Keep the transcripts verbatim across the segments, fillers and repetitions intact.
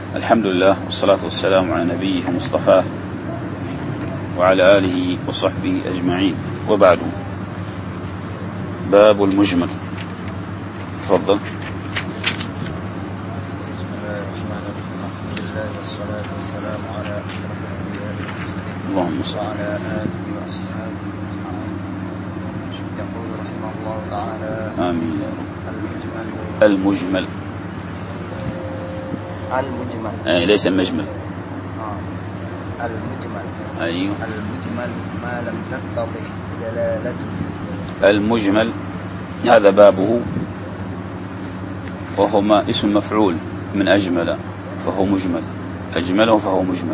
الحمد لله والصلاة والسلام على نبيه مصطفاه وعلى آله وصحبه أجمعين، وبعد. باب المجمل. تفضل. بسم الله الرحمن الرحيم. الحمد لله والصلاة والسلام على أشرف الأنبياء والمرسلين اللهم صل وعلى آله وأصحابه أجمعين. يقول رحمه الله تعالى: آمين يا رب. المجمل المجمل المجمل أي ليس المجمل. آه. المجمل أيوه. المجمل ما لم تتضح دلالته. المجمل هذا بابه، وهو ما اسم مفعول من أجمل فهو مجمل، أجمله فهو مجمل.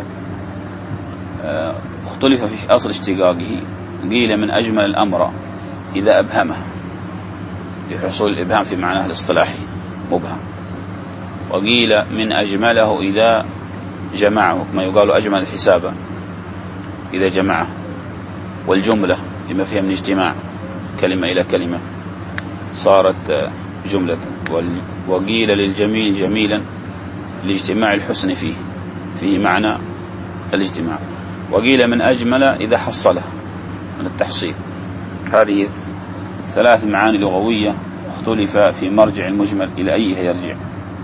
اختلف في أصل اشتقاقه، قيل من أجمل الأمر إذا أبهمه لحصول الإبهام في معناه الاصطلاحي مبهم، وقيل من أجمله إذا جمعه، ما يقال أجمل الحساب إذا جمعه، والجملة لما فيها من اجتماع كلمة إلى كلمة صارت جملة، وقيل للجميل جميلا لاجتماع الحسن فيه فيه معنى الاجتماع، وقيل من أجمل إذا حصله من التحصيل. هذه ثلاث معاني لغوية اختلف في مرجع المجمل إلى أيه يرجع.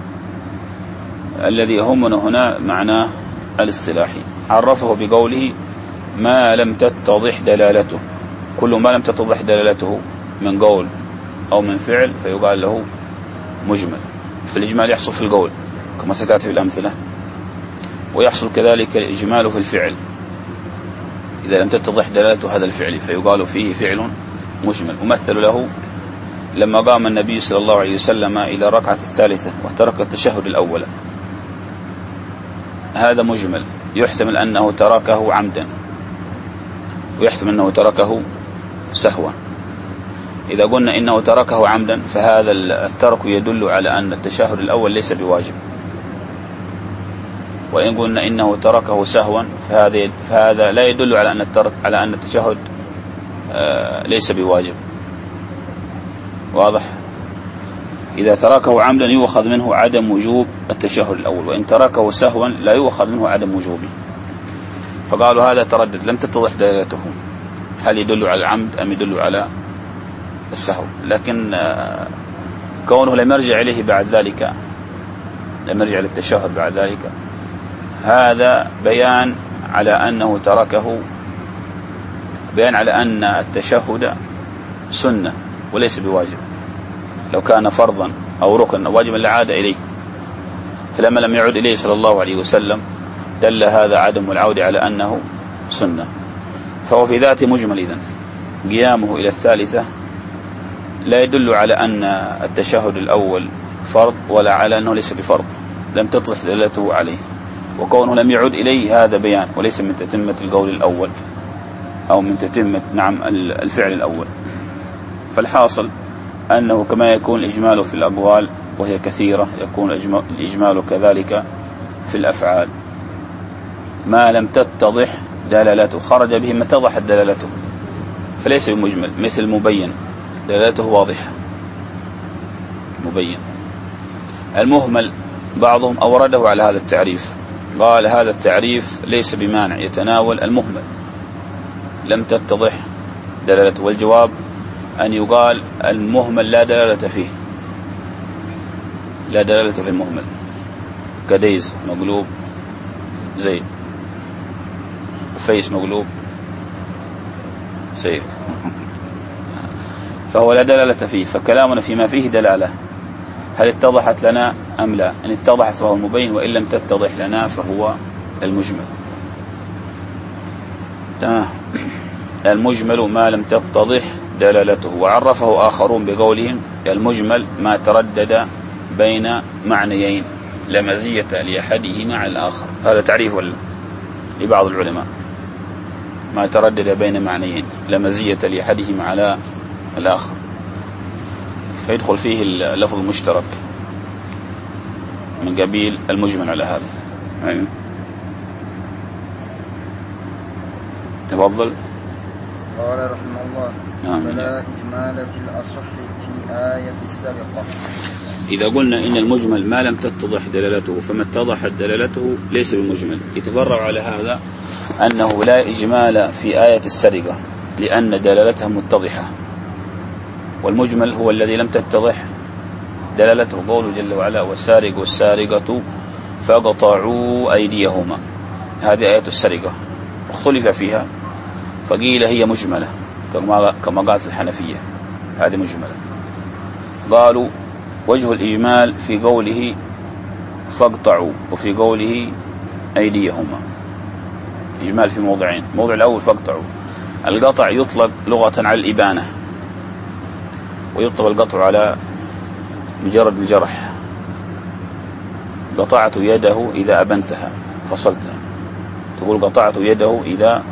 الذي يهمنا هنا معناه الاصطلاحي، عرفه بقوله ما لم تتضح دلالته. كل ما لم تتضح دلالته من قول أو من فعل فيقال له مجمل. في الإجمال يحصل في القول كما ستأتي في الأمثلة، ويحصل كذلك الإجمال في الفعل إذا لم تتضح دلالته هذا الفعل فيقال فيه فعل مجمل. ومثل له لما قام النبي صلى الله عليه وسلم إلى الركعة الثالثة وترك التشهد الأول، هذا مجمل، يحتمل أنه تركه عمدا ويحتمل أنه تركه سهوا. إذا قلنا إنه تركه عمدا فهذا الترك يدل على أن التشهد الأول ليس بواجب، وإن قلنا إنه تركه سهوا فهذا فهذا لا يدل على أن الترك على أن التشهد ليس بواجب. واضح؟ إذا تركه عمدا يؤخذ منه عدم وجوب التشهد الأول، وإن تركه سهوا لا يؤخذ منه عدم وجوبه. فقالوا هذا تردد لم تتضح دلالته، هل يدل على العمد أم يدل على السهو؟ لكن كونه لم يرجع إليه بعد ذلك، لم يرجع للتشهد بعد ذلك، هذا بيان على أنه تركه، بيان على أن التشهد سنة وليس بواجب. لو كان فرضا أو ركنا أو واجبا لعاد إليه، فلما لم يعد إليه صلى الله عليه وسلم دل هذا عدم العودة على أنه سنة، فهو في ذاته مجمل. إذن قيامه إلى الثالثة لا يدل على أن التشهد الأول فرض ولا على أنه ليس بفرض، لم تطلح دلالته عليه، وكونه لم يعد إليه هذا بيان وليس من تتمة القول الأول أو من تتمة نعم الفعل الأول. فالحاصل أنه كما يكون الإجمال في الأقوال وهي كثيرة يكون الإجمال كذلك في الأفعال. ما لم تتضح دلالته، خرج به ما اتضحت دلالته فليس بمجمل، مثل مبين دلالته واضحة مبين. المهمل بعضهم أورده على هذا التعريف، قال هذا التعريف ليس بمانع يتناول المهمل لم تتضح دلالته، والجواب أن يقال المهمل لا دلالة فيه، لا دلالة في المهمل، كديز مقلوب زيد، وفيس مقلوب سيف، فهو لا دلالة فيه. فكلامنا فيما فيه دلالة، هل اتضحت لنا أم لا؟ إن اتضحت فهو المبين، وإن لم تتضح لنا فهو المجمل. تمام. المجمل ما لم تتضح دلالته. وعرفه آخرون بقولهم المجمل ما تردد بين معنيين لا مزية لأحدهما على الآخر. هذا تعريف لبعض العلماء، ما تردد بين معنيين لا مزية لأحدهما على الآخر، فيدخل فيه اللفظ المشترك من قبيل المجمل على هذا. أيوة. تفضل. قال رحمه الله: نعم. فلا إجمال في الأصح في آية السرقة. إذا قلنا إن المجمل ما لم تتضح دلالته فما اتضحت دلالته ليس بمجمل، يتفرع على هذا أنه لا إجمال في آية السرقة لأن دلالتها متضحة، والمجمل هو الذي لم تتضح دلالته. قوله جل وعلا والسارق والسارقة فاقطعوا أيديهما، هذه آية السرقة اختلف فيها فقيل هي مجملة كما قالت الحنفية، هذه مجملة. قالوا وجه الإجمال في قوله فاقطعوا وفي قوله أيديهما، إجمال في موضعين. موضع الأول فاقطعوا، القطع يطلق لغة على الإبانة، ويطلق القطع على مجرد الجرح. قطعت يده إذا أبنتها فصلتها، تقول قطعت يده إذا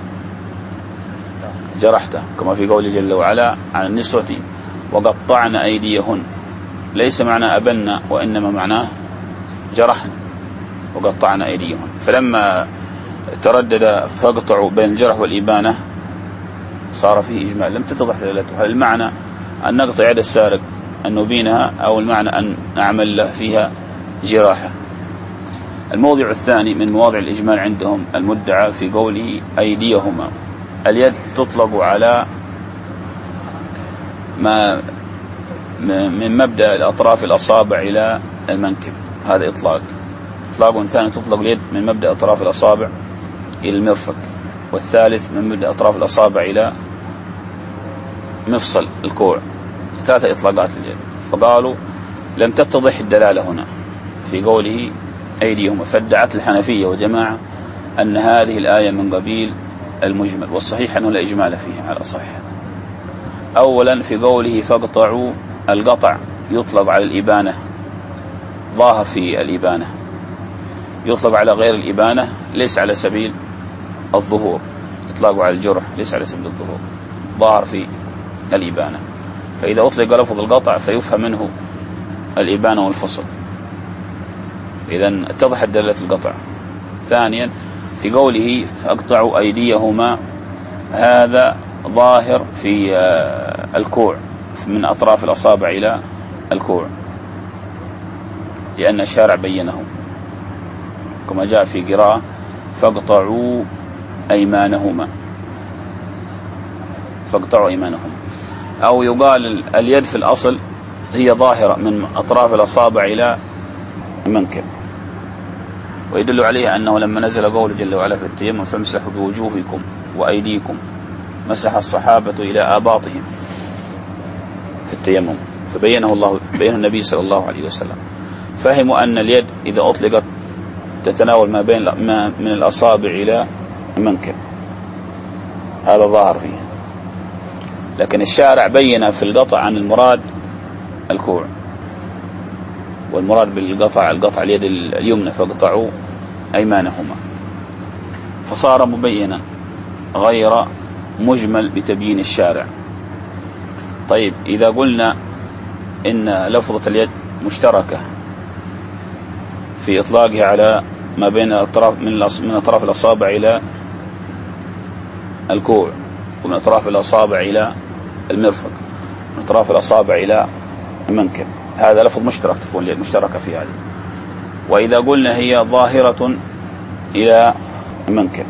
جرحته، كما في قوله جل وعلا عن النسوة وقطعن أيديهن، ليس معنى أبن وإنما معناه جرحن، وقطعن أيديهن. فلما تردد فاقطعوا بين الجرح والإبانة صار فيه إجمال، لم تتضح دلالته. هل المعنى أن نقطع يد السارق أن نبينها، أو المعنى أن نعمل له فيها جراحة؟ الموضع الثاني من مواضع الإجمال عندهم المدعى في قوله أيديهما. اليد تطلق على ما من مبدأ الأطراف الأصابع إلى المنكب، هذا إطلاق. إطلاق ثاني تطلق اليد من مبدأ أطراف الأصابع إلى المرفق، والثالث من مبدأ أطراف الأصابع إلى مفصل الكوع. ثلاثة إطلاقات اليد. فقالوا لم تتضح الدلالة هنا في قوله أيديهما، فادعت الحنفية وجماعة أن هذه الآية من قبيل المجمل، والصحيح أنه لا إجمال فيها على الأصح. أولا في قوله فاقطعوا، القطع يطلق على الإبانة، ظاهر في الإبانة، يطلق على غير الإبانة ليس على سبيل الظهور، إطلاقه على الجرح ليس على سبيل الظهور، ظاهر في الإبانة. فإذا أطلق لفظ القطع فيفهم منه الإبانة والفصل، إذن اتضحت دلالة القطع. ثانيا في قوله فاقطعوا أيديهما، هذا ظاهر في الكوع من أطراف الأصابع إلى الكوع، لأن الشارع بينه كما جاء في قراءة فاقطعوا أيمانهما، فاقطعوا أيمانهما. أو يقال اليد في الأصل هي ظاهرة من أطراف الأصابع إلى المنكب، ويدل عليه أنه لما نزل قوله جل وعلا في التيمم فامسحوا بوجوهكم وأيديكم، مسح الصحابة إلى آباطهم في التيمم، فبينه الله بينه النبي صلى الله عليه وسلم. فهموا أن اليد إذا أطلقت تتناول ما بين ما من الأصابع إلى المنكب، هذا ظاهر فيه. لكن الشارع بين في القطع عن المراد الكوع، والمراد بالقطع القطع اليد اليمنى فاقطعوا أيمانهما، فصار مبينا غير مجمل بتبيين الشارع. طيب إذا قلنا إن لفظة اليد مشتركة في إطلاقها على ما بين الأطراف من أطراف الأصابع إلى الكوع، ومن أطراف الأصابع إلى المرفق، من أطراف الأصابع إلى المنكب، هذا لفظ مشترك تكون اليد مشتركة في هذه. وإذا قلنا هي ظاهرة إلى المنكب،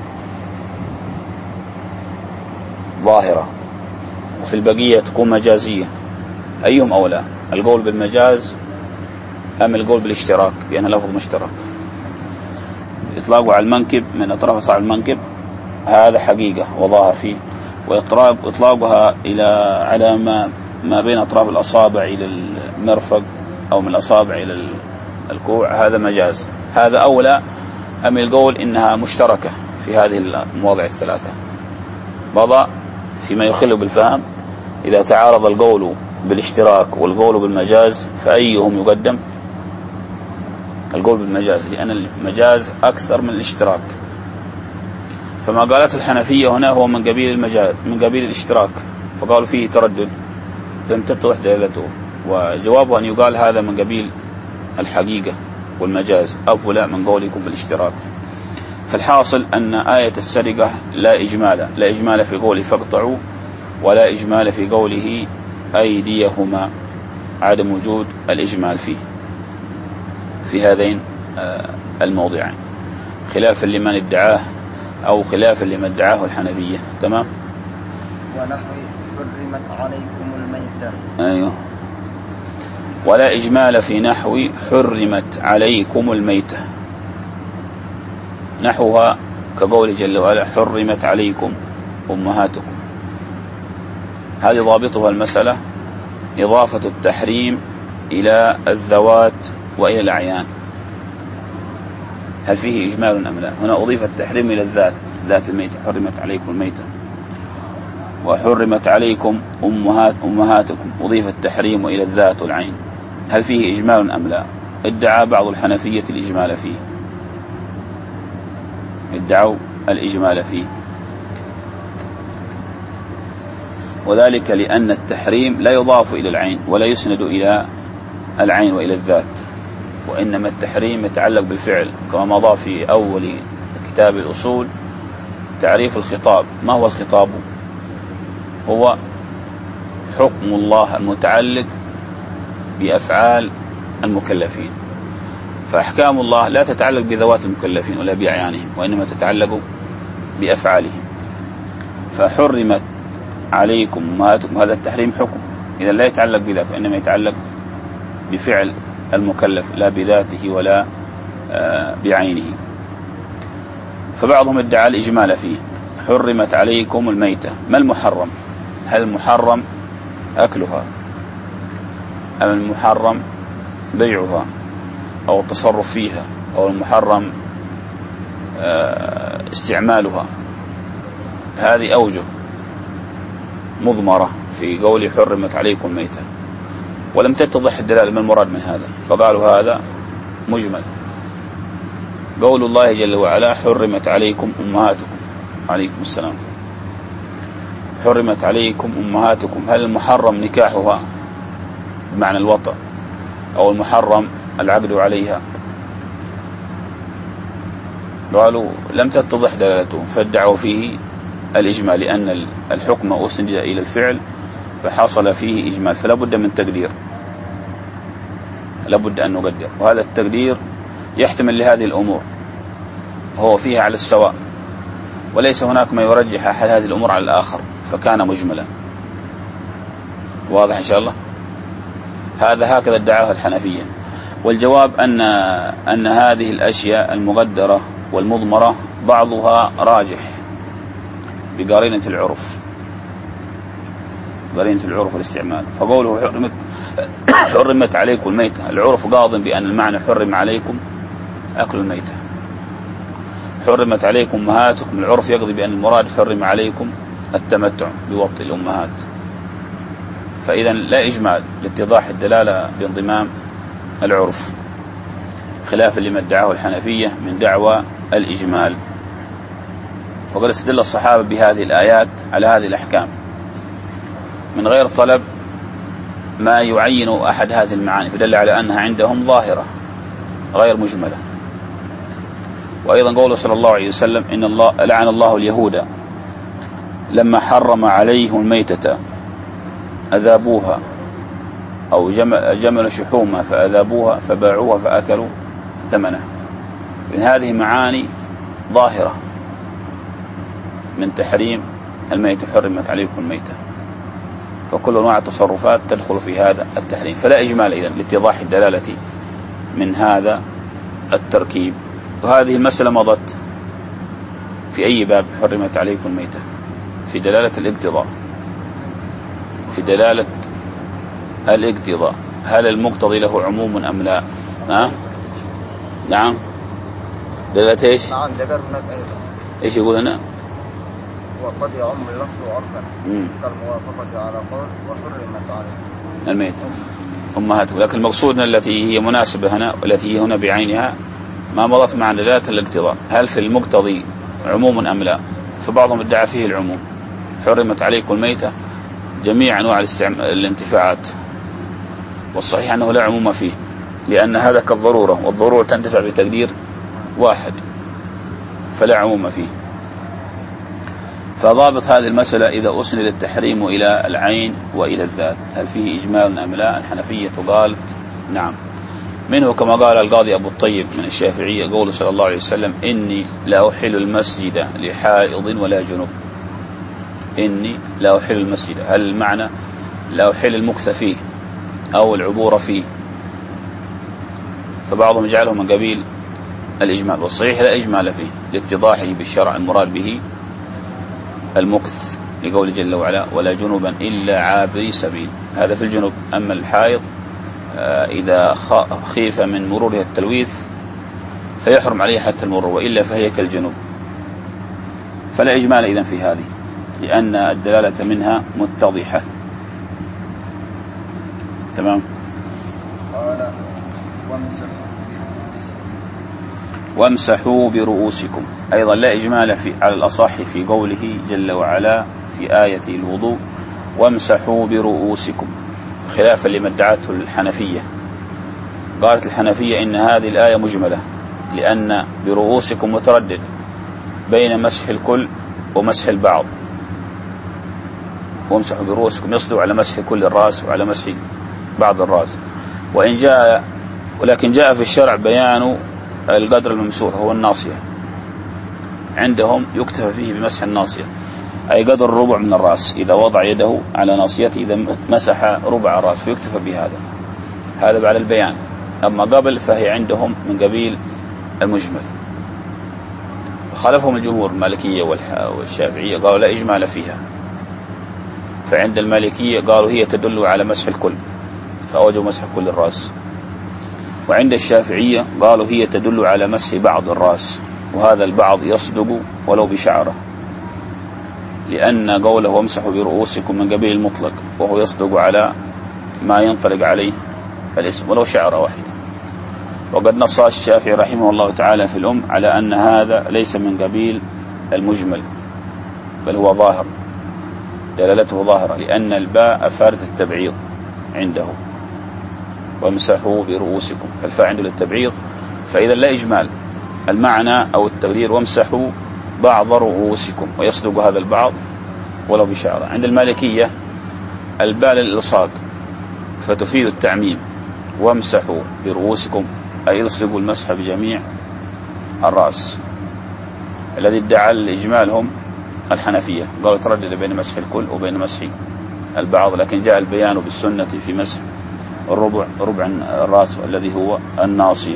ظاهرة، وفي البقية تكون مجازية، أيهم أولى، القول بالمجاز أم القول بالاشتراك بأنها لفظ مشترك؟ إطلاقه على المنكب من أطراف أصابع المنكب هذا حقيقة وظاهر فيه، وإطلاقها إلى على ما ما بين أطراف الأصابع إلى المرفق أو من الأصابع إلى الكوع هذا مجاز. هذا أولى أم القول إنها مشتركة في هذه المواضع الثلاثة؟ بضع فيما يخل بالفهم. إذا تعارض القول بالاشتراك والقول بالمجاز فأيهم يقدم؟ القول بالمجاز، لأن المجاز أكثر من الاشتراك. فما قالت الحنفية هنا هو من قبيل المجاز من قبيل الاشتراك، فقالوا فيه تردد لم تتضح دلالته، وجوابه أن يقال هذا من قبيل الحقيقة والمجاز أولى من قولكم بالاشتراك. فالحاصل أن آية السرقة لا إجمال، لا إجمال في قوله فاقطعوا، ولا إجمال في قوله أيديهما. عدم وجود الإجمال فيه في هذين الموضعين، خلافا لمن ادعاه أو خلافا لمن ادعاه الحنفية. تمام. ونحو حرمت عليكم الميتة. أيوه. ولا إجمال في نحو حرمت عليكم الميتة، نحوها كقول جل وعلا حرمت عليكم أمهاتكم. هذه ضابطها المسألة إضافة التحريم إلى الذوات وإلى الأعيان. هل فيه إجمال أم لا؟ هنا أضيف التحريم إلى الذات، ذات الميتة، حرمت عليكم الميتة. وحرمت عليكم أمهات أمهاتكم، أضيف التحريم إلى الذات والعين. هل فيه إجمال أم لا؟ ادعى بعض الحنفية الإجمال فيه، ادعوا الإجمال فيه، وذلك لأن التحريم لا يضاف إلى العين ولا يسند إلى العين وإلى الذات، وإنما التحريم يتعلق بالفعل، كما مضى في أول كتاب الأصول تعريف الخطاب. ما هو الخطاب؟ هو حكم الله المتعلق بأفعال المكلفين، فأحكام الله لا تتعلق بذوات المكلفين ولا بأعيانهم، وإنما تتعلق بأفعالهم. فحرمت عليكم أمهاتكم، هذا التحريم حكم، إذا لا يتعلق بذات فإنما يتعلق بفعل المكلف لا بذاته ولا بعينه. فبعضهم ادعى الإجمال فيه. حرمت عليكم الميتة، ما المحرم؟ هل المحرم أكلها أم المحرم بيعها أو التصرف فيها أو المحرم استعمالها؟ هذه أوجه مضمرة في قول حرمت عليكم الميتة، ولم تتضح الدلالة ما المراد من هذا، فقالوا هذا مجمل. قول الله جل وعلا حرمت عليكم أمهاتكم، عليكم السلام، حرمت عليكم أمهاتكم، هل المحرم نكاحها بمعنى الوطأ أو المحرم العقد عليها؟ قالوا لم تتضح دلالته، فادعوا فيه الإجمال، لأن الحكم أسند إلى الفعل فحصل فيه إجمال، فلا بد من تقدير، لا بد أن نقدر، وهذا التقدير يحتمل لهذه الأمور، هو فيها على السواء، وليس هناك ما يرجح أحد هذه الأمور على الآخر، فكان مجملا. واضح إن شاء الله؟ هذا هكذا ادعاه الحنفية. والجواب أن أن هذه الأشياء المقدرة والمضمرة بعضها راجح بقرينة العرف، قرينة العرف والاستعمال. فقوله حرمت حرمت عليكم الميتة، العرف قاض بأن المعنى حرم عليكم أكل الميتة. حرمت عليكم أمهاتكم، العرف يقضي بأن المراد حرم عليكم التمتع بوطء الأمهات. فإذا لا إجمال لاتضاح الدلالة بانضمام العرف، خلافا لما ادعاه الحنفية من دعوى الإجمال. وقد استدل الصحابة بهذه الآيات على هذه الأحكام من غير طلب ما يعين أحد هذه المعاني، فدل على أنها عندهم ظاهرة غير مجملة. وأيضا قوله صلى الله عليه وسلم إن الله لعن الله اليهود لما حرم عليهم الميتة أذابوها أو جمل شحومها فأذابوها فباعوها فأكلوا ثمنها. إن هذه معاني ظاهرة من تحريم الميتة، حرمت عليكم الميتة، فكل أنواع التصرفات تدخل في هذا التحريم، فلا إجمال إذن لاتضاح الدلالة من هذا التركيب. وهذه المسألة مضت في أي باب؟ حرمت عليكم الميتة في دلالة الاقتضاء، في دلالة الاقتضاء. هل المقتضي له عموم أم لا؟ ها؟ نعم. دلالة ايش؟ نعم ذكرنا أيضا. ايش يقول هنا؟ وقد يعم اللفظ عرفا كالموافقة على قول وحرمت عليكم الميتة أمهاتكم، لكن المقصود التي هي مناسبة هنا والتي هي هنا بعينها ما مضت مع دلالة الاقتضاء. هل في المقتضي عموم أم لا؟ فبعضهم ادعى فيه العموم، حرمت عليكم الميتة جميع أنواع الانتفاعات، والصحيح أنه لا عموم فيه، لأن هذا كالضرورة، والضرورة تندفع بتقدير واحد، فلا عموم فيه. فضابط هذه المسألة إذا أسند التحريم إلى العين وإلى الذات هل فيه إجمال أم لا؟ الحنفية قالت نعم. منه كما قال القاضي أبو الطيب من الشافعية قول صلى الله عليه وسلم إني لا أحل المسجد لحائض ولا جنوب. إني لا أحل المسجد، هل المعنى لا أحل المكث فيه أو العبور فيه؟ فبعضهم جعله من قبيل الإجمال، والصحيح لا إجمال فيه لاتضاحه بالشرع المراد به المكث لقول جل وعلا ولا جنوبا إلا عابري سبيل، هذا في الجنوب. أما الحائض إذا خيف من مرورها التلويث فيحرم عليه حتى المرور، وإلا فهي كالجنوب. فلا إجمال إذن في هذه لأن الدلالة منها متضحة. تمام. قال وامسحوا وامسحوا برؤوسكم، أيضا لا إجمال في على الأصح في قوله جل وعلا في آية الوضوء وامسحوا برؤوسكم، خلافا لما ادعته الحنفية. قالت الحنفية إن هذه الآية مجملة لأن برؤوسكم متردد بين مسح الكل ومسح البعض، وامسحوا برؤوسكم يصدق على مسح كل الرأس وعلى مسح بعض الرأس. وإن جاء ولكن جاء في الشرع بيان القدر الممسوح هو الناصية، عندهم يكتفى فيه بمسح الناصية أي قدر الربع من الرأس، إذا وضع يده على ناصيته إذا مسح ربع الرأس فيكتفى بهذا، هذا بعد البيان. أما قبل فهي عندهم من قبيل المجمل. خالفهم الجمهور المالكية والشافعية قالوا لا إجمال فيها، فعند المالكية قالوا هي تدل على مسح الكل فأوجبوا مسح كل الرأس، وعند الشافعية قالوا هي تدل على مسح بعض الرأس، وهذا البعض يصدق ولو بشعره، لأن قوله وامسحوا برؤوسكم من قبيل المطلق وهو يصدق على ما ينطلق عليه الاسم ولو شعره واحدة. وقد نص الشافعي رحمه الله تعالى في الأم على أن هذا ليس من قبيل المجمل بل هو ظاهر، دلالته ظاهرة، لأن الباء أفادت التبعيض عنده وامسحوا برؤوسكم، فالفاء عنده للتبعيض، فإذا لا إجمال. المعنى أو التقدير وامسحوا بعض رؤوسكم ويصدق هذا البعض ولو بشعره. عند المالكية الباء للإلصاق فتفيد التعميم، وامسحوا برؤوسكم أي يلصقوا المسح بجميع الرأس. الذي ادعى الإجمال هم الحنفية، قالوا تردد بين مسح الكل وبين مسح البعض، لكن جاء البيان بالسنة في مسح الربع ربع الرأس الذي هو الناصية.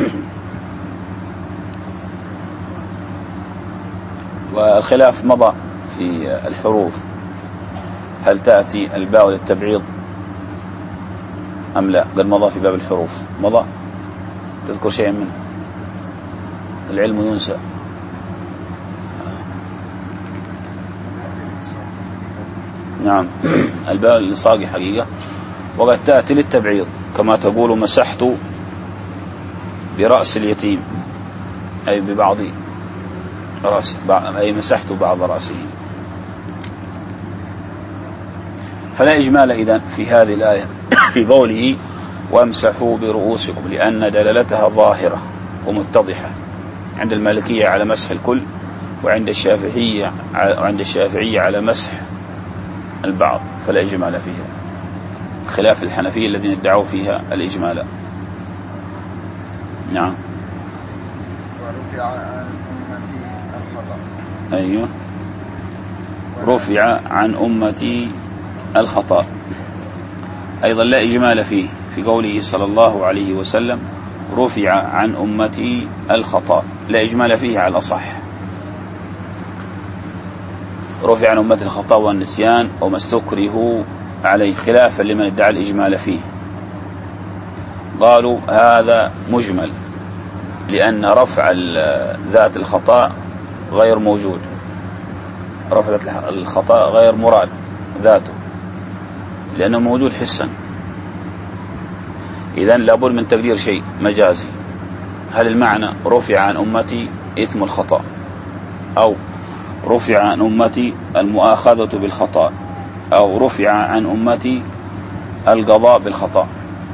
والخلاف مضى في الحروف، هل تأتي الباء للتبعيض أم لا؟ قد مضى في باب الحروف، مضى. تذكر شيئا منه؟ العلم ينسى. نعم الباء للصاق حقيقة، وقد تأتي للتبعيض كما تقول مسحت برأس اليتيم أي ببعض رأس، أي مسحت بعض رأسه. فلا إجمال إذن في هذه الآية في قوله وامسحوا برؤوسكم، لأن دلالتها ظاهرة ومتضحة عند المالكية على مسح الكل، وعند الشافعية وعند الشافعية على مسح البعض، فلا إجمال فيها، خلاف الحنفية الذين ادعوا فيها الإجمال. نعم. ورفع عن أمتي الخطأ. أيوه رفع عن أمتي الخطأ، أيضا لا إجمال فيه في قوله صلى الله عليه وسلم رفع عن أمتي الخطأ، لا إجمال فيه على الأصح. رفع عن أمتي الخطأ والنسيان وما استكره عليه، خلافا لمن ادعى الإجمال فيه. قالوا هذا مجمل لأن رفع ذات الخطأ غير موجود، رفع ذات الخطأ غير مراد ذاته لأنه موجود حسا، إذن لابد من تقدير شيء مجازي. هل المعنى رفع عن أمتي إثم الخطأ، أو رفع عن أمتي المؤاخذة بالخطأ، أو رفع عن أمتي القضاء بالخطأ،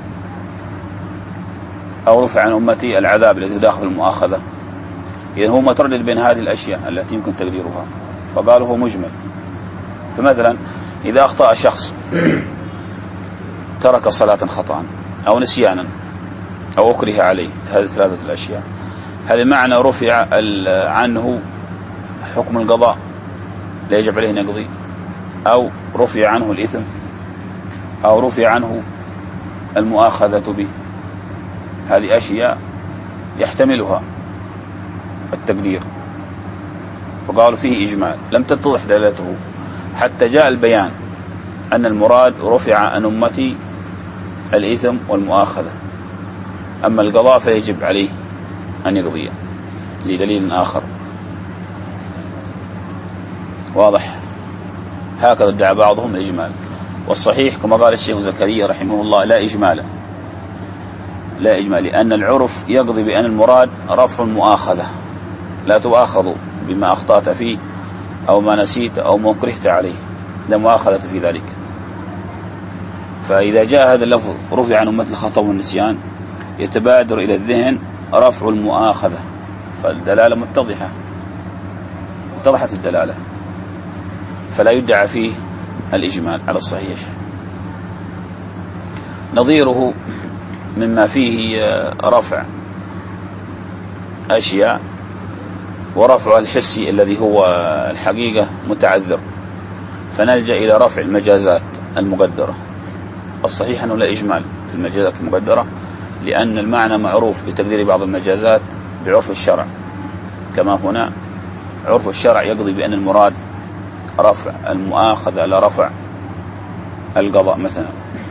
أو رفع عن أمتي العذاب الذي داخل المؤاخذة؟ إذن هو متردد بين هذه الأشياء التي يمكن تقديرها. فقالوا هو مجمل. فمثلا إذا أخطأ شخص ترك صلاة خطأ أو نسيانا أو أكره عليه، هذه ثلاثة الأشياء، هل المعنى رفع عنه حكم القضاء لا يجب عليه أن يقضي، أو رفع عنه الإثم، أو رفع عنه المؤاخذة به؟ هذه أشياء يحتملها التقدير، فقالوا فيه إجمال لم تتضح دلالته حتى جاء البيان أن المراد رفع عن أمتي الإثم والمؤاخذة، أما القضاء فيجب عليه أن يقضيه لدليل آخر. واضح؟ هكذا ادعى بعضهم الإجمال، والصحيح كما قال الشيخ زكريا رحمه الله لا إجمال، لا إجمال، لأن العرف يقضي بأن المراد رفع المؤاخذة، لا تؤاخذ بما أخطأت فيه أو ما نسيت أو ما كرهت عليه، لا مؤاخذة في ذلك. فإذا جاء هذا اللفظ رفع عن أمة الخطأ والنسيان يتبادر إلى الذهن رفع المؤاخذة، فالدلالة متضحة، اتضحت الدلالة، فلا يدعى فيه الإجمال على الصحيح. نظيره مما فيه رفع أشياء ورفع الحسي الذي هو الحقيقة متعذر، فنلجأ إلى رفع المجازات المقدرة. الصحيح أنه لا إجمال في المجازات المقدرة، لأن المعنى معروف بتقدير بعض المجازات بعرف الشرع، كما هنا عرف الشرع يقضي بأن المراد رفع المؤاخذة لا رفع القضاء مثلا.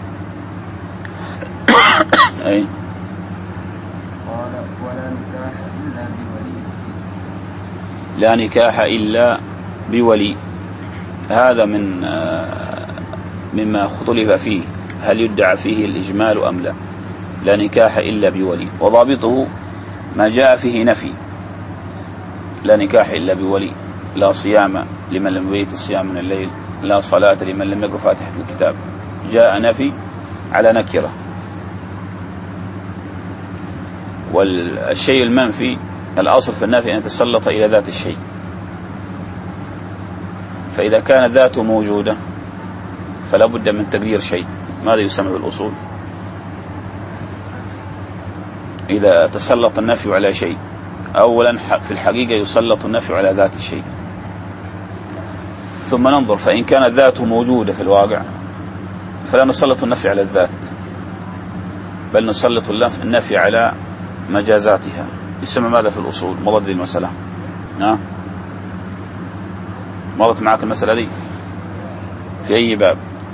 أي قال ولا نكاح إلا بولي. لا نكاح إلا بولي، هذا من مما اختلف فيه، هل يدعى فيه الإجمال أم لا؟ لا نكاح إلا بولي، وضابطه ما جاء فيه نفي، لا نكاح إلا بولي، لا صيام لمن لم يبيت الصيام من الليل، لا صلاة لمن لم يقرأ فاتحة الكتاب، جاء نفي على نكرة. والشيء المنفي الأصل في النفي أن يتسلط إلى ذات الشيء، فإذا كانت ذاته موجودة فلا بد من تقدير شيء، ماذا يسمى بالأصول؟ إذا تسلط النفي على شيء، أولا في الحقيقة يسلط النفي على ذات الشيء، ثم ننظر، فإن كانت ذاته موجودة في الواقع فلا نسلط النفي على الذات، بل نسلط النفي على مجازاتها، يسمى ماذا في الأصول؟ مضاد المسألة. ها مضت معك المسألة دي في أي باب؟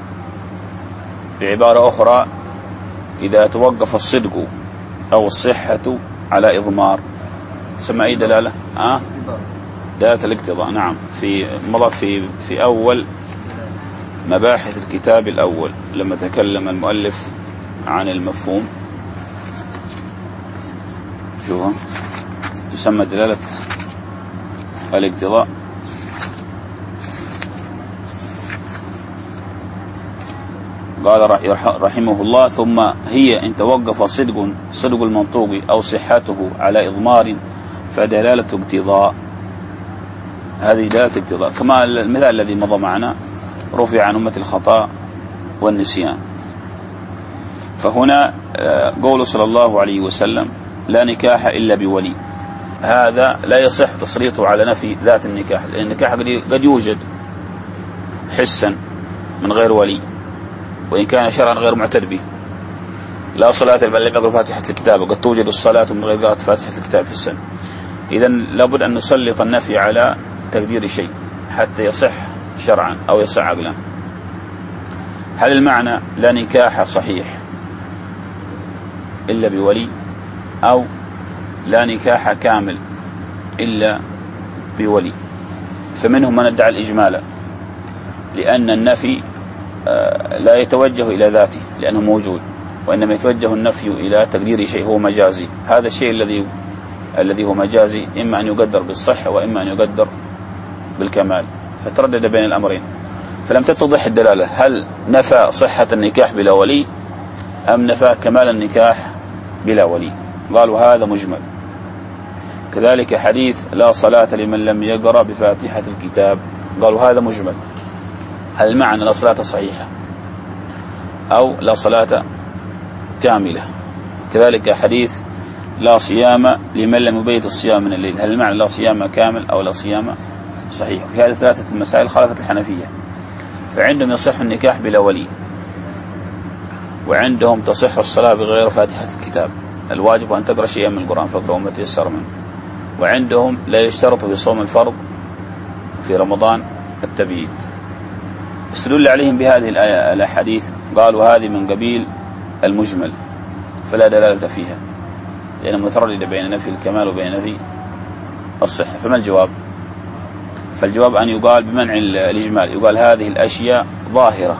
بعبارة أخرى، إذا توقف الصدق أو الصحة على إضمار تسمى أي دلالة؟ ها دلالة الاقتضاء. نعم، في مضت في في أول مباحث الكتاب الأول لما تكلم المؤلف عن المفهوم، شوفوا تسمى دلالة الاقتضاء. قال رحمه الله: ثم هي إن توقف صدق صدق المنطوق أو صحته على إضمار فدلالة اقتضاء، هذه دلالة اقتضاء، كما المثال الذي مضى معنا رفع عن أمة الخطأ والنسيان. فهنا قول صلى الله عليه وسلم لا نكاح إلا بولي، هذا لا يصح تسليطه على نفي ذات النكاح، لأن النكاح قد يوجد حسا من غير ولي، وإن كان شرعا غير معتد به. لا صلاة لمن لم يقرأ فاتحة الكتاب، وقد توجد الصلاة من غير قراءة فاتحة الكتاب حسا. إذن لابد أن نسلط النفي على تقدير شيء حتى يصح شرعا أو يصح عقلا. هل المعنى لا نكاح صحيح إلا بولي، أو لا نكاح كامل إلا بولي؟ فمنهم من ادعى الإجمال، لأن النفي لا يتوجه إلى ذاته لأنه موجود، وإنما يتوجه النفي إلى تقدير شيء هو مجازي. هذا الشيء الذي الذي هو مجازي إما أن يقدر بالصحة وإما أن يقدر بالكمال، فتردد بين الأمرين، فلم تتضح الدلالة هل نفى صحة النكاح بلا ولي أم نفى كمال النكاح بلا ولي. قالوا هذا مجمل، كذلك حديث لا صلاة لمن لم يقرأ بفاتحة الكتاب، قالوا هذا مجمل، هل المعنى لا صلاة صحيحة أو لا صلاة كاملة؟ كذلك حديث لا صيام لمن لم يبيت الصيام من الليل، هل المعنى لا صيام كامل أو لا صيام صحيح؟ في هذه ثلاثة المسائل خالفت الحنفية، فعندهم يصح النكاح بلا ولي، وعندهم تصح الصلاة بغير فاتحة الكتاب، الواجب أن تقرأ شيئا من القرآن فاقرأوا ما تيسر منه، وعندهم لا يشترط في صوم الفرض في رمضان التبييت. استدل عليهم بهذه الأحاديث، قالوا هذه من قبيل المجمل فلا دلالة فيها، لأنه متردد بين نفي الكمال وبين نفي الصحة. فما الجواب؟ فالجواب أن يقال بمنع الإجمال، يقال هذه الأشياء ظاهرة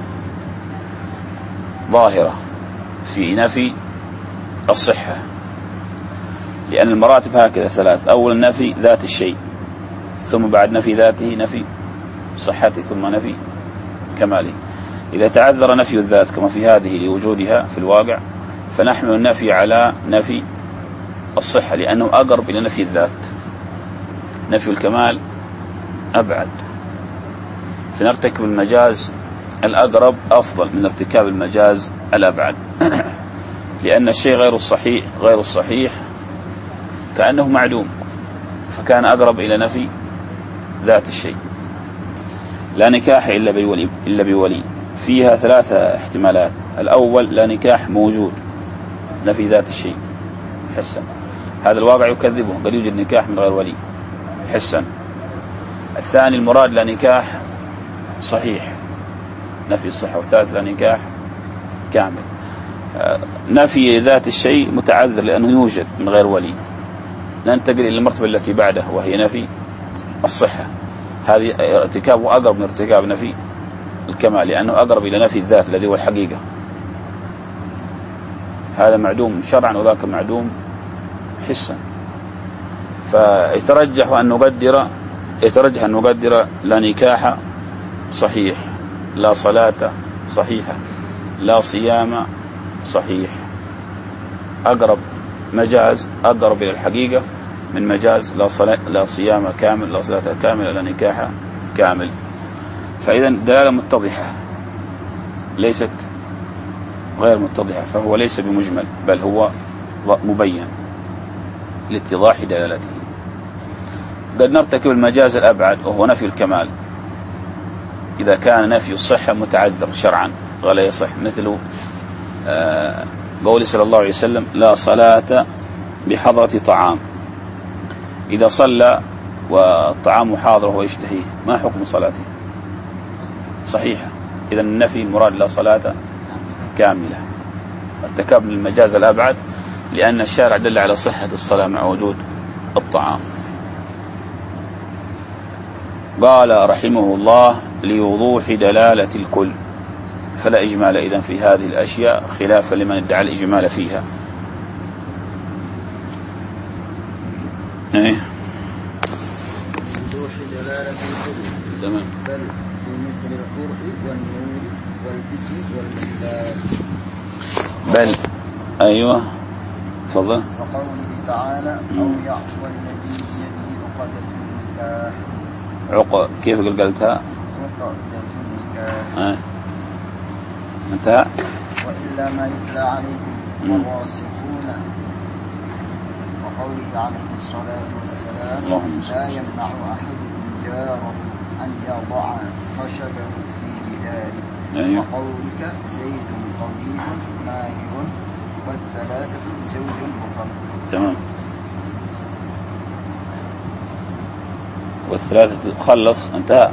ظاهرة في نفي الصحة، لأن المراتب هكذا ثلاث: أول نفي ذات الشيء، ثم بعد نفي ذاته نفي صحته، ثم نفي كماله. إذا تعذر نفي الذات كما في هذه لوجودها في الواقع، فنحمل النفي على نفي الصحة، لأنه أقرب إلى نفي الذات، نفي الكمال أبعد، فنرتكب المجاز الأقرب أفضل من ارتكاب المجاز الأبعد لأن الشيء غير الصحيح غير الصحيح كأنه معدوم، فكان أقرب إلى نفي ذات الشيء. لا نكاح إلا بولي, إلا بولي فيها ثلاثة احتمالات: الأول لا نكاح موجود، نفي ذات الشيء حسا، هذا الواقع يكذبه، قد يوجد نكاح من غير ولي حسا. الثاني المراد لا نكاح صحيح، نفي الصحة. والثالث لا نكاح كامل، نفي ذات الشيء متعذر لأنه يوجد من غير ولي. ننتقل إلى المرتبة التي بعده وهي نفي الصحة، هذه ارتكابه أقرب من ارتكاب نفي الكمال، لأنه أقرب إلى نفي الذات الذي هو الحقيقة، هذا معدوم شرعا وذاك معدوم حسا. فيترجح أن نقدر يترجح أن نقدر لا نكاح صحيح، لا صلاة صحيحة، لا صيام صحيح، أقرب مجاز أقرب إلى الحقيقة من مجاز لا صلاة لا صيام كامل، لا صلاة كاملة، لا نكاح كامل. فإذا دلالة متضحة ليست غير متضحة، فهو ليس بمجمل بل هو مبين لاتضاح دلالته. قد نرتكب المجاز الأبعد وهو نفي الكمال إذا كان نفي الصحة متعذر شرعا ولا يصح، مثل قول صلى الله عليه وسلم لا صلاة بحضرة طعام، إذا صلى والطعام حاضر وهو يشتهيه ما حكم صلاته؟ صحيحة. إذا النفي المراد لا صلاة كاملة، ارتكاب المجاز الأبعد لأن الشارع دل على صحة الصلاة مع وجود الطعام. قال رحمه الله لوضوح دلالة الكل، فلا إجمال إذن في هذه الأشياء خلافا لمن ادعى الإجمال فيها. ايه وضوح دلالة الكل تمام، بل في مثل القرء والنور والجسم والمثلات. بل أيوة تفضل. وقوله تعالى أو يعفو الذي بيده عقدة النكاح. عقد كيف قلتها؟ عقدة النكاح. آه. انتهى. وإلا ما يتلى عليكم الراسخون. وقوله عليه الصلاة والسلام لا يمنع أحدكم جاره أن يضع خشبه في جداره. أيوة. وقولك زيد طويل ماهر والثلاثة زوج مفرد. تمام. والثلاثة خلص انتهى.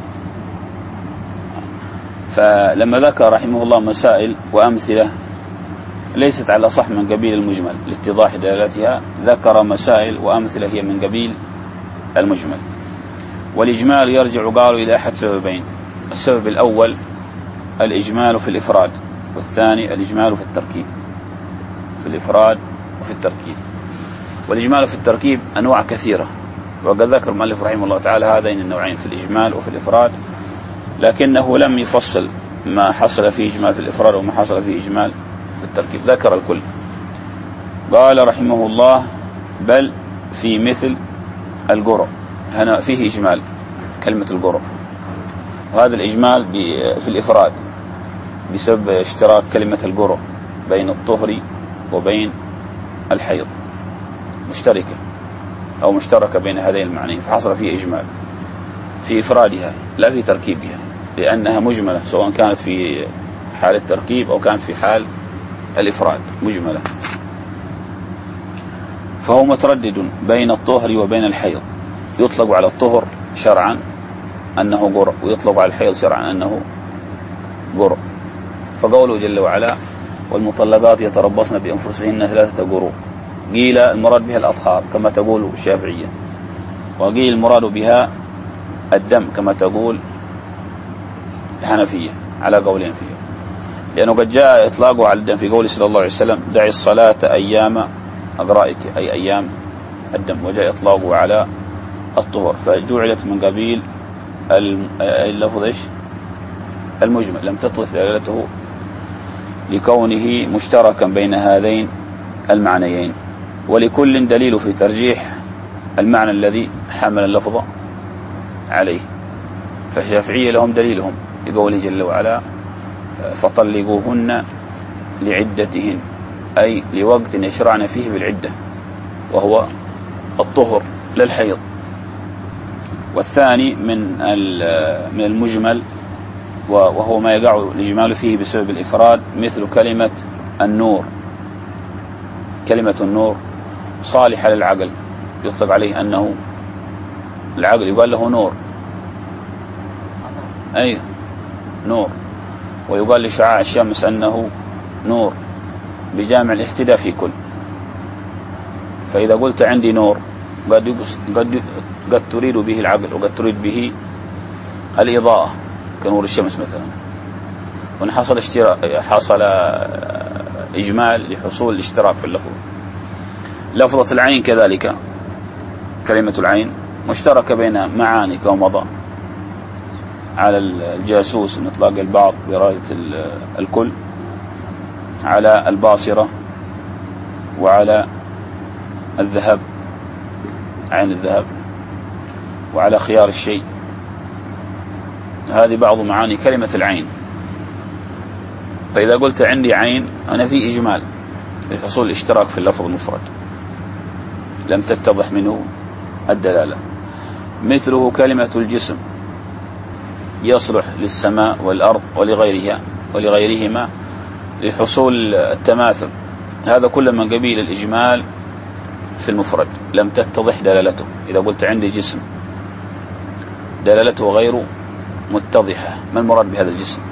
فلما ذكر رحمه الله مسائل وأمثلة ليست على صح من قبيل المجمل لاتضاح دلالتها، ذكر مسائل وأمثلة هي من قبيل المجمل. والإجمال يرجع قالوا إلى أحد سببين: السبب الأول الإجمال في الإفراد، والثاني الإجمال في التركيب، في الإفراد وفي التركيب. والإجمال في التركيب أنواع كثيرة، وقد ذكر المؤلف رحمه الله تعالى هذين النوعين في الإجمال وفي الإفراد، لكنه لم يفصل ما حصل فيه إجمال في الإفراد وما حصل فيه إجمال في التركيب، ذكر الكل. قال رحمه الله بل في مثل القرء، هنا فيه إجمال كلمة القرء، وهذا الإجمال في الإفراد بسبب اشتراك كلمة القرء بين الطهر وبين الحيض، مشتركة أو مشتركة بين هذين المعنيين، فحصل فيه إجمال في إفرادها لا في تركيبها، لأنها مجملة سواء كانت في حال التركيب أو كانت في حال الإفراد مجملة. فهو متردد بين الطهر وبين الحيض، يطلق على الطهر شرعا أنه قرء، ويطلق على الحيض شرعا أنه قرء. فقوله جل وعلا والمطلقات يتربصن بأنفسهن ثلاثة قروء، قيل المراد بها الأطهار كما تقول الشافعية، وقيل المراد بها الدم كما تقول الحنفية، على قولين فيها، لأنه قد جاء إطلاقه على الدم في قول صلى الله عليه وسلم دعي الصلاة أيام أغرائك، أي أيام الدم، وجاء إطلاقه على الطهر، فجعلت من قبيل اللفظ إيش المجمل، لم تطلق دلالته لكونه مشتركا بين هذين المعنيين، ولكل دليل في ترجيح المعنى الذي حمل اللفظ عليه. فالشافعية لهم دليلهم لقوله جل وعلا فطلقوهن لعدتهن، أي لوقت يشرعن فيه بالعدة وهو الطهر للحيض. والثاني من من المجمل وهو ما يقع الإجمال فيه بسبب الإفراد، مثل كلمة النور. كلمة النور صالحة للعقل، يطلق عليه أنه العقل يقال له نور، أي نور، ويقال لشعاع الشمس أنه نور بجامع الاهتداء في كل. فإذا قلت عندي نور قد قد قد تريد به العقل، وقد تريد به الإضاءة كنور الشمس مثلا. هنا حصل اشتراك، حصل إجمال لحصول الاشتراك في اللفظ. لفظة العين كذلك، كلمة العين مشتركة بين معاني كما مضى على الجاسوس من إطلاق البعض برادة الكل، على الباصرة، وعلى الذهب عين الذهب، وعلى خيار الشيء. هذه بعض معاني كلمة العين. فإذا قلت عندي عين أنا في إجمال لحصول الاشتراك في اللفظ المفرد لم تتضح منه الدلالة. مثله كلمة الجسم، يصلح للسماء والأرض ولغيرها ولغيرهما لحصول التماثل، هذا كله من قبيل الإجمال في المفرد لم تتضح دلالته. إذا قلت عندي جسم دلالته غير متضحة، ما المراد بهذا الجسم؟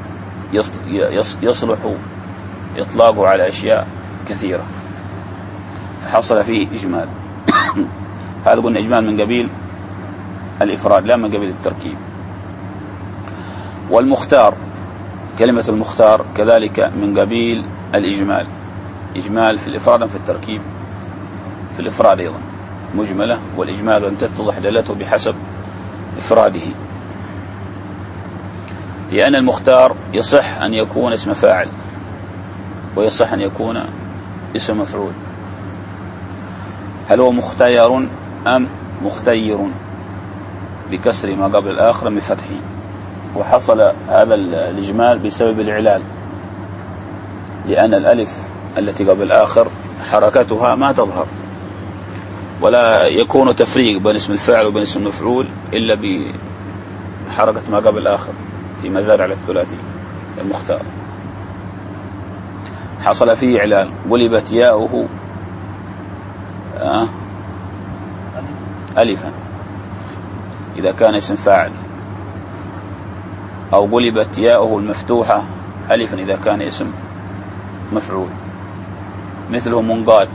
يصلح إطلاقه على أشياء كثيرة، فحصل فيه إجمال. هذا قلنا إجمال من قبيل الإفراد لا من قبيل التركيب. والمختار، كلمة المختار كذلك من قبيل الإجمال، إجمال في الإفراد في التركيب، في الإفراد أيضا مجملة، والإجمال أن تتضح دلالته بحسب إفراده، لأن المختار يصح أن يكون اسم فاعل ويصح أن يكون اسم مفعول. هل هو مختير أم مختير بكسر ما قبل الآخر بفتحه؟ وحصل هذا الإجمال بسبب الإعلال، لأن الألف التي قبل الآخر حركتها ما تظهر، ولا يكون تفريق بين اسم الفاعل وبين اسم المفعول إلا بحركة ما قبل الآخر في مزار على الثلاثي المختار. حصل فيه إعلال، قلبت ياؤه آه ألفا إذا كان اسم فاعل، أو قلبت ياؤه المفتوحة ألفا إذا كان اسم مفعول. مثله منقاد،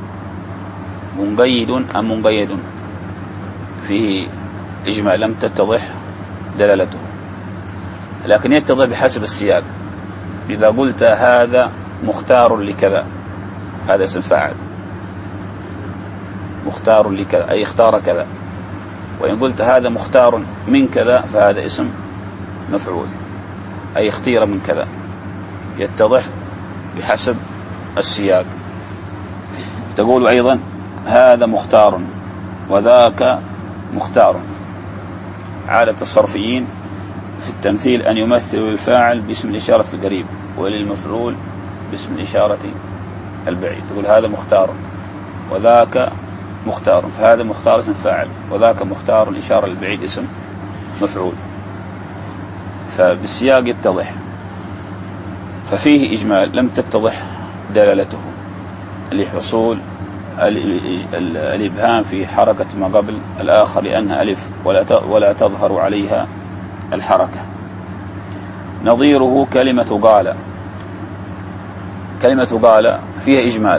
منقيد أم منقيد، فيه إجمال لم تتضح دلالته، لكن يتضح بحسب السياق. إذا قلت هذا مختار لكذا هذا اسم فاعل، مختار لكذا أي اختار كذا. وإن قلت هذا مختار من كذا فهذا اسم مفعول أي اختير من كذا، يتضح بحسب السياق. تقول أيضا هذا مختار وذاك مختار. عادة الصرفيين في التمثيل أن يمثلوا الفاعل باسم الإشارة القريب وللمفعول باسم الإشارة البعيد. تقول هذا مختار وذاك مختار، فهذا مختار اسم فاعل وذاك مختار الإشارة البعيد اسم مفعول، فبالسياق يتضح. ففيه إجمال لم تتضح دلالته لحصول الإبهام في حركة ما قبل الآخر لأنها ألف ولا تظهر عليها الحركة. نظيره كلمة قال. كلمة قال فيها إجمال،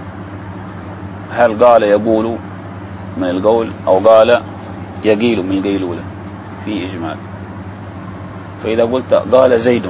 هل قال يقول من القول أو قال يقيل من القيلولة، فيه إجمال. فإذا قلت قال زيد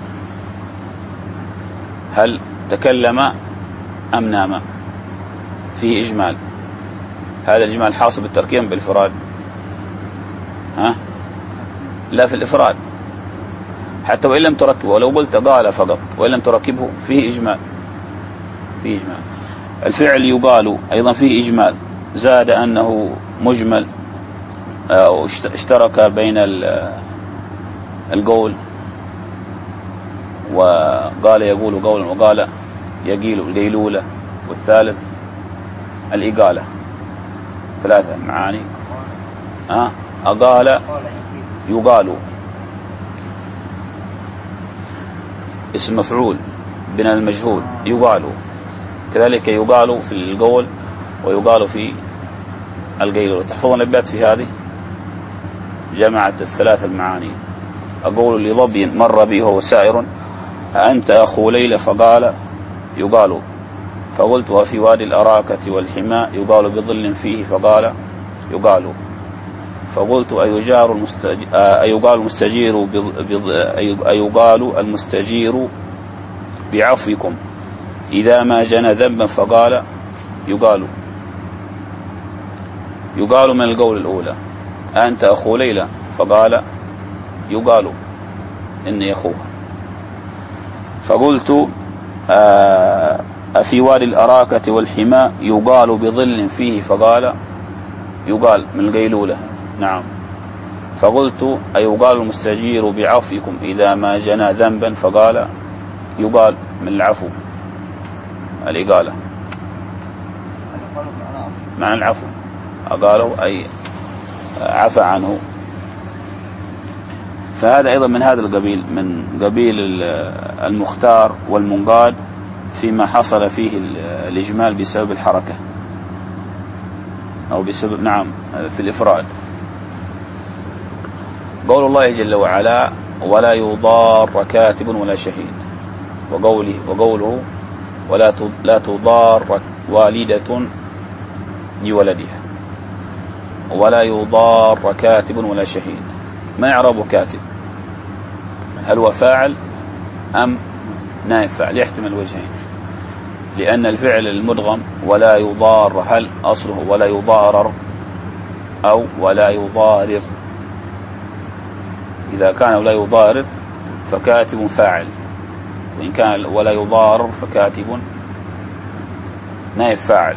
هل تكلم أم نام، فيه إجمال. هذا الإجمال حاصل بالتركيب بالإفراد؟ ها؟ لا، في الإفراد حتى وإن لم تركبه، ولو قلت قال فقط وإن لم تركبه فيه إجمال، فيه إجمال. الفعل يقال أيضا فيه إجمال، زاد أنه مجمل أو اشترك بين القول وقال يقول قولا وقال يقيل القيلولة، والثالث الإقالة. ثلاثة معاني. ها؟ أقال يقال اسم مفعول بنا المجهول يقال، كذلك يقال في القول ويقال في القيلولة. تحفظون الأبيات في هذه جمعت الثلاث المعاني. أقول لظبي مر بي وهو سائر أنت أخو ليلى فقال يقال، فقلت وفي وادي الأراكة والحماء يقال بظل فيه فقال يقال، فقلت أيجار المستجير أيقال المستجير أيقال المستجير بعفوكم إذا ما جنى ذنبا فقال يقال. يقال من القول الأولى أنت أخو ليلى فقال يقال إني أخوها. فقلت أفي وادي الأراكة والحماء يقال بظل فيه فقال يقال من القيلولة. نعم. فقلت أيقال المستجير بعفوكم إذا ما جنى ذنبا فقال يقال من العفو الإقالة، معنى العفو أقاله أي عفى عنه. فهذا أيضا من هذا القبيل، من قبيل المختار والمنقاد فيما حصل فيه الإجمال بسبب الحركة أو بسبب نعم في الإفراد. قول الله جل وعلا ولا يضار كاتب ولا شهيد، وقوله وقوله ولا لا تضار والدة بولدها، ولا يضار كاتب ولا شهيد. ما يعرب كاتب؟ هل هو فاعل أم نائب فاعل؟ يحتمل وجهين، لأن الفعل المدغم ولا يضار هل أصله ولا يضارر أو ولا يضارر؟ إذا كان ولا يضارر فكاتب فاعل، وإن كان ولا يضارر فكاتب نائب فاعل.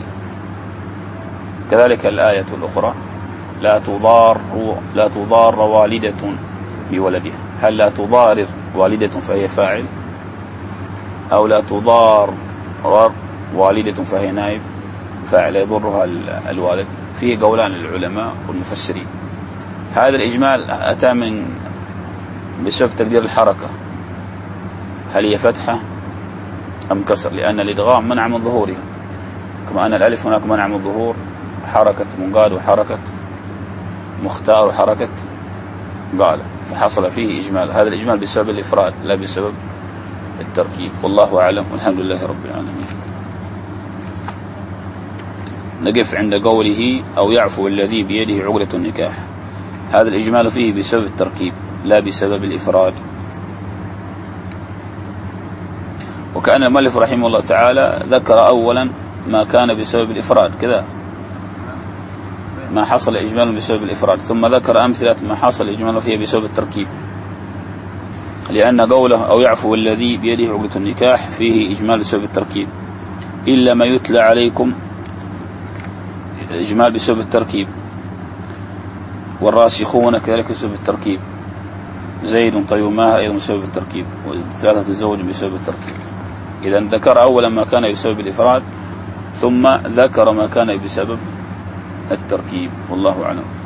كذلك الآية الأخرى لا تضار لا تضار والدة بولدها، هل لا تضارر والدة فهي فاعل أو لا تضار والدة فهي نائب فاعل يضرها الوالد؟ فيه قولان للعلماء والمفسرين. هذا الإجمال أتى من بسبب تقدير الحركة، هل هي فتحة أم كسر، لأن الإدغام منع من ظهورها، كما أن الألف هناك منع من ظهور حركة منقاد وحركة مختار وحركة قال، فحصل فيه إجمال. هذا الإجمال بسبب الإفراد لا بسبب التركيب، والله أعلم والحمد لله رب العالمين. نقف عند قوله أو يعفو الذي بيده عقدة النكاح. هذا الإجمال فيه بسبب التركيب لا بسبب الإفراد. وكأن المؤلف رحمه الله تعالى ذكر أولا ما كان بسبب الإفراد كذا، ما حصل إجمال بسبب الإفراد، ثم ذكر أمثلة ما حصل إجمال فيه بسبب التركيب، لأن قوله أو يعفو الذي بيده عقدة النكاح فيه إجمال بسبب التركيب، إلا ما يتلى عليكم الإجمال بسبب التركيب، والراسخون كذلك بسبب التركيب، زيد طيب ماهر أيضا بسبب التركيب، وثلاثة الزوج بسبب التركيب. إذا ذكر أولا ما كان بسبب الإفراد ثم ذكر ما كان بسبب التركيب، والله أعلم.